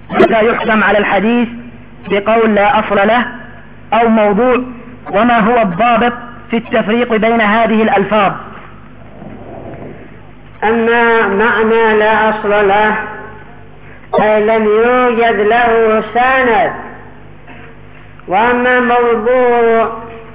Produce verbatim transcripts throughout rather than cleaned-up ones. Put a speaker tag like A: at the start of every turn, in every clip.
A: متى يحكم على الحديث بقول لا أصل له أو موضوع؟ وما هو الضابط في التفريق بين هذه الألفاظ؟
B: أما معنى لا أصل له أي لم يوجد له سند، وأما موضوع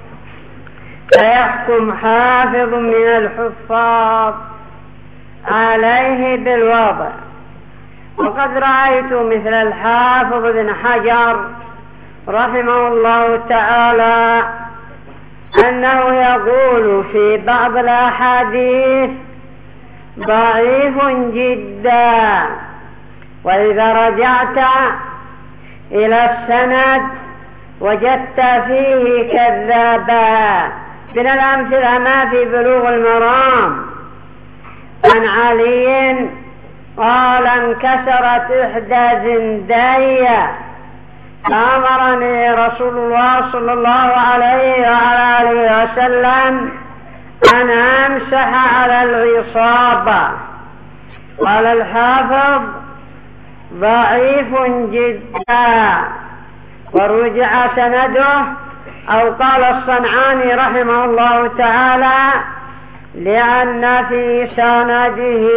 B: فيحكم حافظ من الحفاظ عليه بالوضع. وقد رأيت مثل الحافظ بن حجر رحمه الله تعالى أنه يقول في بعض الأحاديث ضعيف جدا، وإذا رجعت إلى السند وجدت فيه كذابا. من الأمثلة ما في بلوغ المرام عن علي قال انكسرت إحدى زندايا فأمرني رسول الله صلى الله عليه وعلى آله وسلم أن أمسح على العصابة. قال الحافظ ضعيف جدا، ورجع سنده، أو قال الصنعاني رحمه الله تعالى لأن في سنده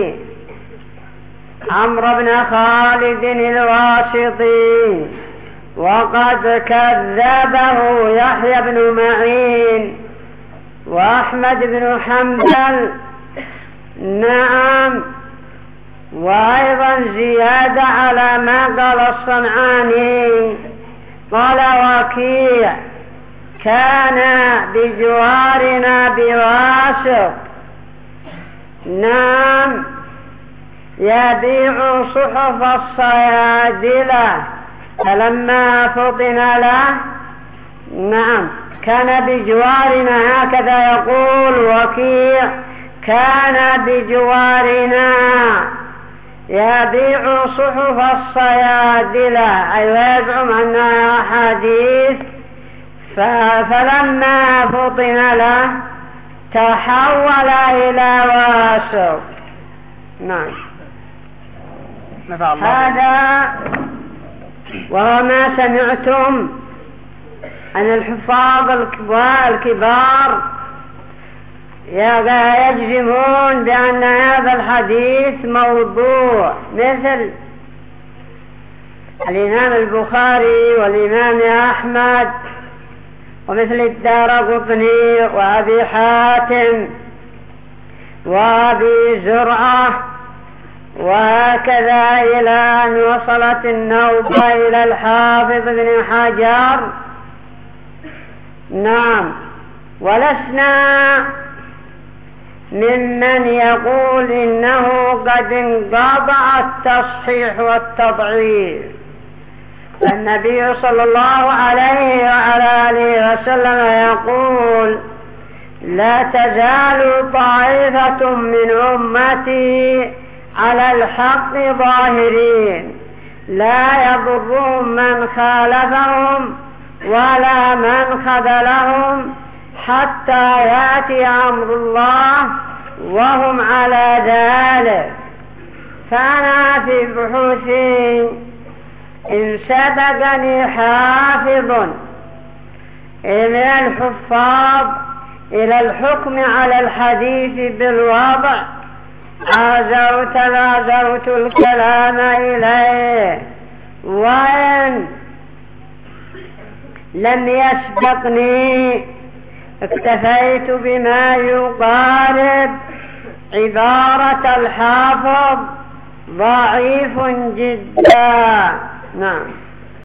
B: عمرو بن خالد الواسطي، وقد كذبه يحيى بن معين وأحمد بن حنبل. نعم، وأيضا زيادة على ما قال الصنعاني. قال وكيع كان بجوارنا بواسط، نعم، يبيع صحف الصيادلة، فلما فطن له، نعم، كان بجوارنا، هكذا يقول وكيع، كان بجوارنا يبيع صحف الصيادلة، أي ويزعم أنها أحاديث. فلما فطن له تحول إلى واسط. نعم، هذا وما سمعتم أن الحفاظ الكبار يجزمون بأن هذا الحديث موضوع، مثل الإمام البخاري والإمام أحمد، ومثل الدارقطني وأبي حاتم وأبي زرعة، وهكذا إلى أن وصلت النوبة إلى الحافظ بن حجر. نعم، ولسنا ممن يقول إنه قد انقطع التصحيح والتضعيف. النبي صلى الله عليه وعلى آله وسلم يقول لا تزال طائفة من أمتي على الحق ظاهرين لا يضرهم من خالفهم ولا من خذلهم حتى يأتي أمر الله وهم على ذلك. فأنا في بحوثي إن سبقني حافظ إلى الحفاظ إلى الحكم على الحديث بالوضع عازوت لازوت الكلام إليه، وإن لم يسبقني اكتفيت بما يقارب عبارة الحافظ ضعيف جدا. نعم.